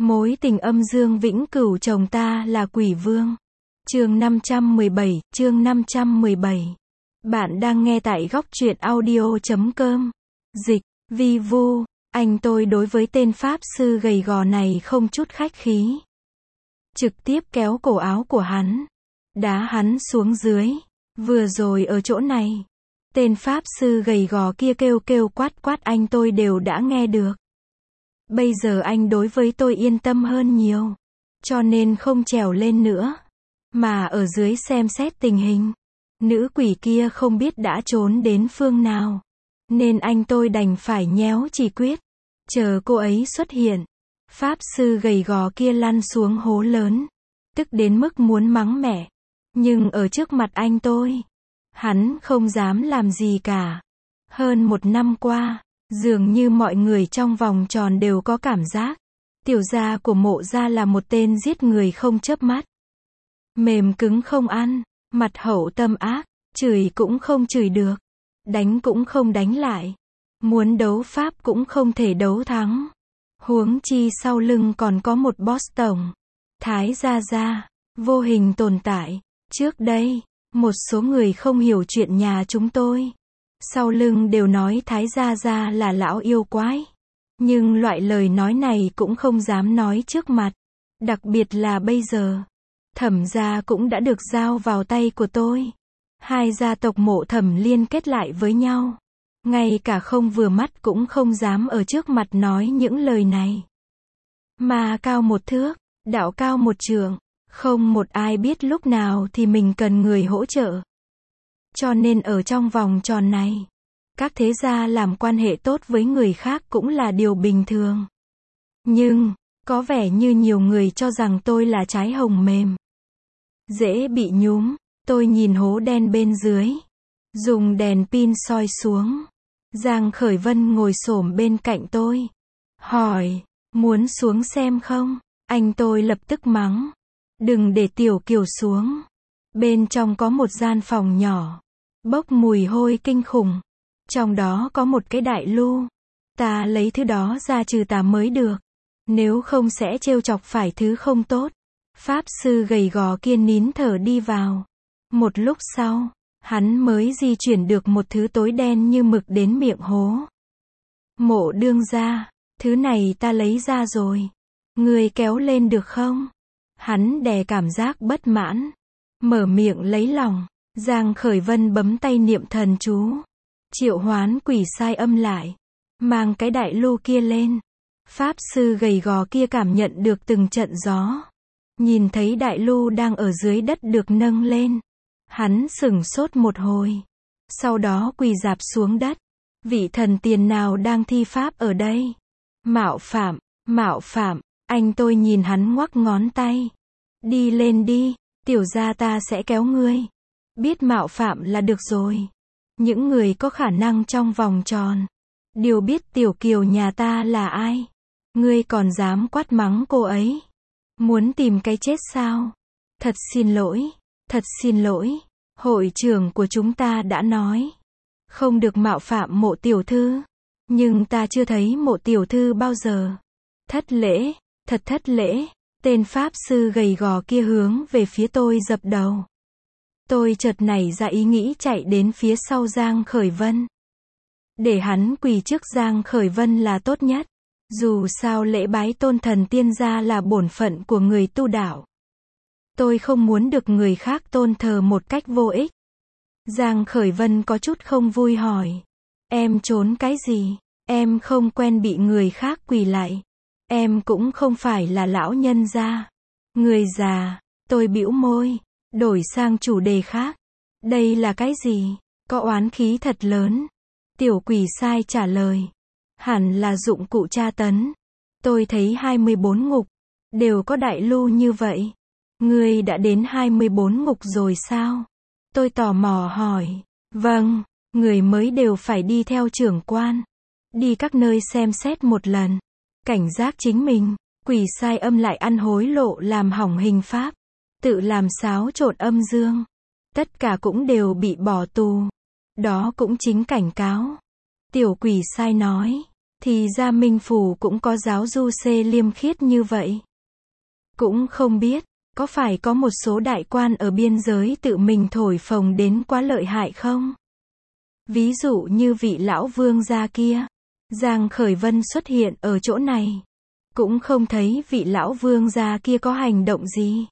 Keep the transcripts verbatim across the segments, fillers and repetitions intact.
Mối tình âm dương vĩnh cửu chồng ta là quỷ vương. Chương năm trăm mười bảy, chương năm trăm mười bảy. Bạn đang nghe tại góc truyện audio chấm com. Dịch, vi vu, anh tôi đối với tên pháp sư gầy gò này không chút khách khí. Trực tiếp kéo cổ áo của hắn, đá hắn xuống dưới. Vừa rồi ở chỗ này, tên pháp sư gầy gò kia kêu kêu quát quát anh tôi đều đã nghe được. Bây giờ anh đối với tôi yên tâm hơn nhiều, cho nên không trèo lên nữa, mà ở dưới xem xét tình hình. Nữ quỷ kia không biết đã trốn đến phương nào, nên anh tôi đành phải nhéo chỉ quyết, chờ cô ấy xuất hiện. Pháp sư gầy gò kia lăn xuống hố lớn, tức đến mức muốn mắng mẹ, nhưng ở trước mặt anh tôi, hắn không dám làm gì cả. Hơn một năm qua, dường như mọi người trong vòng tròn đều có cảm giác, tiểu gia của Mộ gia là một tên giết người không chớp mắt. Mềm cứng không ăn, mặt hậu tâm ác, chửi cũng không chửi được, đánh cũng không đánh lại, muốn đấu pháp cũng không thể đấu thắng. Huống chi sau lưng còn có một boss tổng, Thái Gia Gia, vô hình tồn tại. Trước đây, một số người không hiểu chuyện nhà chúng tôi, sau lưng đều nói Thái Gia Gia là lão yêu quái. Nhưng loại lời nói này cũng không dám nói trước mặt. Đặc biệt là bây giờ, Thẩm gia cũng đã được giao vào tay của tôi. Hai gia tộc Mộ Thẩm liên kết lại với nhau. Ngay cả không vừa mắt cũng không dám ở trước mặt nói những lời này. Ma cao một thước, đạo cao một trượng, không một ai biết lúc nào thì mình cần người hỗ trợ. Cho nên ở trong vòng tròn này, các thế gia làm quan hệ tốt với người khác cũng là điều bình thường. Nhưng, có vẻ như nhiều người cho rằng tôi là trái hồng mềm, dễ bị nhúm. Tôi nhìn hố đen bên dưới, dùng đèn pin soi xuống. Giang Khởi Vân ngồi xổm bên cạnh tôi, hỏi, muốn xuống xem không? Anh tôi lập tức mắng, đừng để Tiểu Kiều xuống. Bên trong có một gian phòng nhỏ, bốc mùi hôi kinh khủng. Trong đó có một cái đại lu. Ta lấy thứ đó ra trừ tà mới được, nếu không sẽ trêu chọc phải thứ không tốt. Pháp sư gầy gò kia nín thở đi vào. Một lúc sau, hắn mới di chuyển được một thứ tối đen như mực đến miệng hố. Mộ đương gia, thứ này ta lấy ra rồi, người kéo lên được không? Hắn đè cảm giác bất mãn, mở miệng lấy lòng. Giang Khởi Vân bấm tay niệm thần chú, triệu hoán quỷ sai âm lại, mang cái đại lu kia lên. Pháp sư gầy gò kia cảm nhận được từng trận gió, nhìn thấy đại lu đang ở dưới đất được nâng lên. Hắn sửng sốt một hồi, sau đó quỳ rạp xuống đất. Vị thần tiền nào đang thi pháp ở đây? Mạo phạm, mạo phạm. Anh tôi nhìn hắn ngoắc ngón tay. Đi lên đi, tiểu gia ta sẽ kéo ngươi. Biết mạo phạm là được rồi. Những người có khả năng trong vòng tròn đều biết Tiểu Kiều nhà ta là ai. Ngươi còn dám quát mắng cô ấy? Muốn tìm cái chết sao? Thật xin lỗi, thật xin lỗi. Hội trưởng của chúng ta đã nói, không được mạo phạm Mộ tiểu thư. Nhưng ta chưa thấy Mộ tiểu thư bao giờ. Thất lễ, thật thất lễ. Tên pháp sư gầy gò kia hướng về phía tôi dập đầu. Tôi chợt nảy ra ý nghĩ chạy đến phía sau Giang Khởi Vân, để hắn quỳ trước Giang Khởi Vân là tốt nhất. Dù sao lễ bái tôn thần tiên gia là bổn phận của người tu đạo. Tôi không muốn được người khác tôn thờ một cách vô ích. Giang Khởi Vân có chút không vui hỏi, em trốn cái gì? Em không quen bị người khác quỳ lại. Em cũng không phải là lão nhân gia. Người già. Tôi bĩu môi, đổi sang chủ đề khác. Đây là cái gì? Có oán khí thật lớn. Tiểu quỷ sai trả lời, hẳn là dụng cụ tra tấn. Tôi thấy hai mươi bốn ngục đều có đại lu như vậy. Ngươi đã đến hai mươi bốn ngục rồi sao? Tôi tò mò hỏi. Vâng, người mới đều phải đi theo trưởng quan, đi các nơi xem xét một lần, cảnh giác chính mình. Quỷ sai âm lại ăn hối lộ làm hỏng hình pháp, tự làm xáo trộn âm dương, tất cả cũng đều bị bỏ tù. Đó cũng chính cảnh cáo. Tiểu quỷ sai nói, Thì ra Minh Phủ cũng có giáo du xê liêm khiết như vậy. Cũng không biết, có phải có một số đại quan ở biên giới tự mình thổi phồng đến quá lợi hại không? Ví dụ như vị lão vương gia kia. Giang Khởi Vân xuất hiện ở chỗ này. Cũng không thấy vị lão vương gia kia có hành động gì.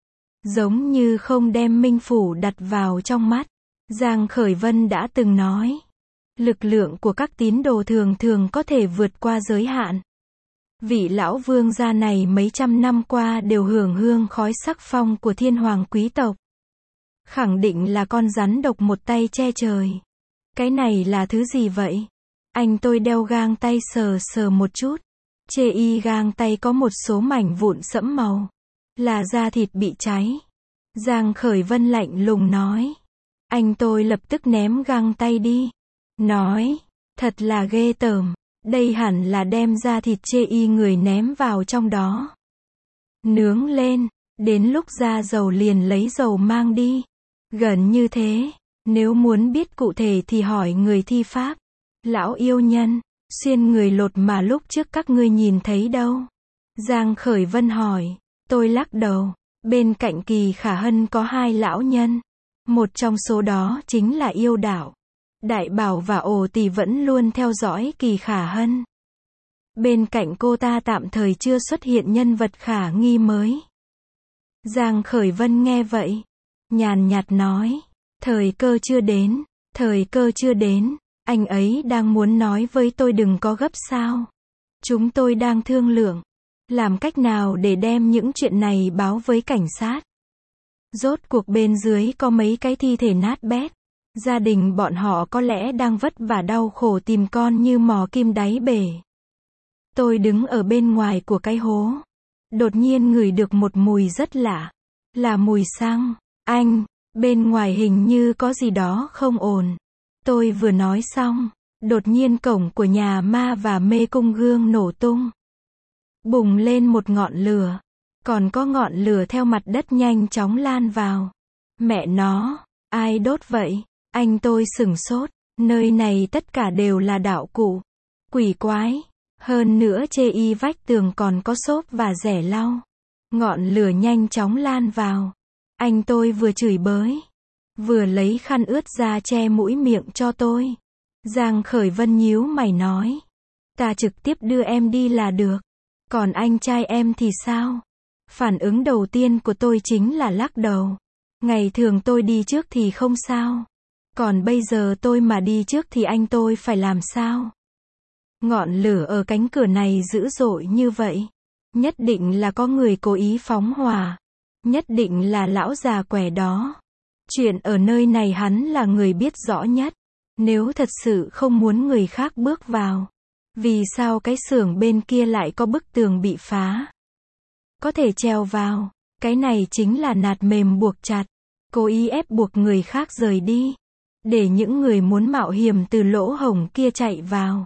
Giống như không đem Minh Phủ đặt vào trong mắt. Giang Khởi Vân đã từng nói. Lực lượng của các tín đồ thường thường có thể vượt qua giới hạn. Vị lão vương gia này mấy trăm năm qua đều hưởng hương khói sắc phong của thiên hoàng quý tộc. Khẳng định là con rắn độc một tay che trời. Cái này là thứ gì vậy? Anh tôi đeo gang tay sờ sờ một chút. Chê y gang tay có một số mảnh vụn sẫm màu. Là da thịt bị cháy. Giang Khởi Vân lạnh lùng nói. Anh tôi lập tức ném găng tay đi. Nói, thật là ghê tởm. Đây hẳn là đem da thịt chê y người ném vào trong đó. Nướng lên, đến lúc ra dầu liền lấy dầu mang đi. Gần như thế, nếu muốn biết cụ thể thì hỏi người thi pháp. Lão yêu nhân, xuyên người lột mà lúc trước các ngươi nhìn thấy đâu? Giang Khởi Vân hỏi, tôi lắc đầu. Bên cạnh Kỳ Khả Hân có hai lão nhân. Một trong số đó chính là yêu đạo. Đại Bảo và Ổ Tỳ vẫn luôn theo dõi Kỳ Khả Hân. Bên cạnh cô ta tạm thời chưa xuất hiện nhân vật khả nghi mới. Giang Khởi Vân nghe vậy, nhàn nhạt nói, thời cơ chưa đến, thời cơ chưa đến, anh ấy đang muốn nói với tôi đừng có gấp sao. Chúng tôi đang thương lượng, làm cách nào để đem những chuyện này báo với cảnh sát. Rốt cuộc bên dưới có mấy cái thi thể nát bét. Gia đình bọn họ có lẽ đang vất vả đau khổ tìm con như mò kim đáy bể. Tôi đứng ở bên ngoài của cái hố. Đột nhiên ngửi được một mùi rất lạ. Là mùi xăng. Anh, bên ngoài hình như có gì đó không ổn. Tôi vừa nói xong. Đột nhiên cổng của nhà ma và mê cung gương nổ tung. Bùng lên một ngọn lửa. Còn có ngọn lửa theo mặt đất nhanh chóng lan vào. Mẹ nó, ai đốt vậy? Anh tôi sửng sốt, nơi này tất cả đều là đạo cụ. Quỷ quái. Hơn nữa chê y vách tường còn có xốp và rẻ lau. Ngọn lửa nhanh chóng lan vào. Anh tôi vừa chửi bới, vừa lấy khăn ướt ra che mũi miệng cho tôi. Giang Khởi Vân nhíu mày nói. Ta trực tiếp đưa em đi là được. Còn anh trai em thì sao? Phản ứng đầu tiên của tôi chính là lắc đầu. Ngày thường tôi đi trước thì không sao. Còn bây giờ tôi mà đi trước thì anh tôi phải làm sao? Ngọn lửa ở cánh cửa này dữ dội như vậy. Nhất định là có người cố ý phóng hỏa. Nhất định là lão già quẻ đó. Chuyện ở nơi này hắn là người biết rõ nhất. Nếu thật sự không muốn người khác bước vào. Vì sao cái xưởng bên kia lại có bức tường bị phá? Có thể treo vào. Cái này chính là nạt mềm buộc chặt. Cố ý ép buộc người khác rời đi. Để những người muốn mạo hiểm từ lỗ hổng kia chạy vào.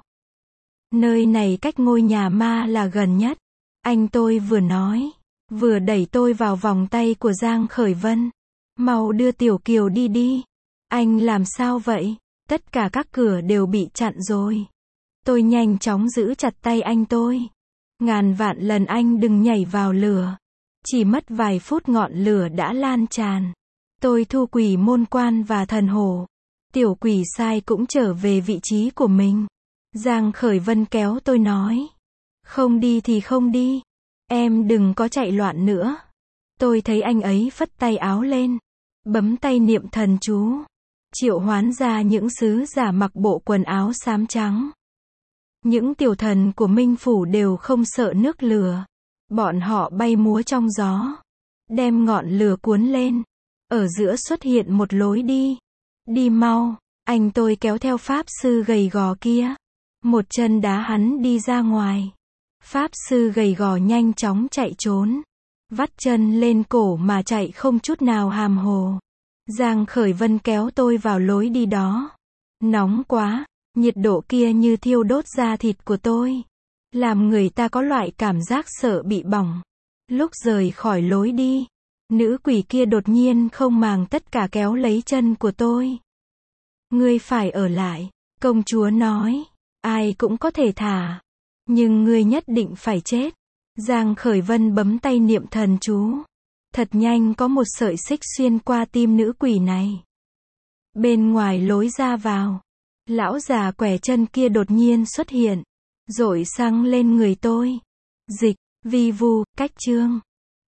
Nơi này cách ngôi nhà ma là gần nhất. Anh tôi vừa nói, vừa đẩy tôi vào vòng tay của Giang Khởi Vân. Mau đưa Tiểu Kiều đi đi. Anh làm sao vậy? Tất cả các cửa đều bị chặn rồi. Tôi nhanh chóng giữ chặt tay anh tôi. Ngàn vạn lần anh đừng nhảy vào lửa. Chỉ mất vài phút ngọn lửa đã lan tràn. Tôi thu quỷ môn quan và thần hổ. Tiểu quỷ sai cũng trở về vị trí của mình. Giang Khởi Vân kéo tôi nói. Không đi thì không đi. Em đừng có chạy loạn nữa. Tôi thấy anh ấy phất tay áo lên. Bấm tay niệm thần chú. Triệu hoán ra những sứ giả mặc bộ quần áo xám trắng. Những tiểu thần của Minh Phủ đều không sợ nước lửa. Bọn họ bay múa trong gió. Đem ngọn lửa cuốn lên. Ở giữa xuất hiện một lối đi. Đi mau. Anh tôi kéo theo pháp sư gầy gò kia. Một chân đá hắn đi ra ngoài. Pháp sư gầy gò nhanh chóng chạy trốn. Vắt chân lên cổ mà chạy không chút nào hàm hồ. Giang Khởi Vân kéo tôi vào lối đi đó. Nóng quá. Nhiệt độ kia như thiêu đốt da thịt của tôi. Làm người ta có loại cảm giác sợ bị bỏng. Lúc rời khỏi lối đi. Nữ quỷ kia đột nhiên không màng tất cả kéo lấy chân của tôi. Ngươi phải ở lại. Công chúa nói. Ai cũng có thể thả. Nhưng ngươi nhất định phải chết. Giang Khởi Vân bấm tay niệm thần chú. Thật nhanh có một sợi xích xuyên qua tim nữ quỷ này. Bên ngoài lối ra vào, lão già quẻ chân kia đột nhiên xuất hiện, rội xăng lên người tôi. Dịch, vi vu, cách chương.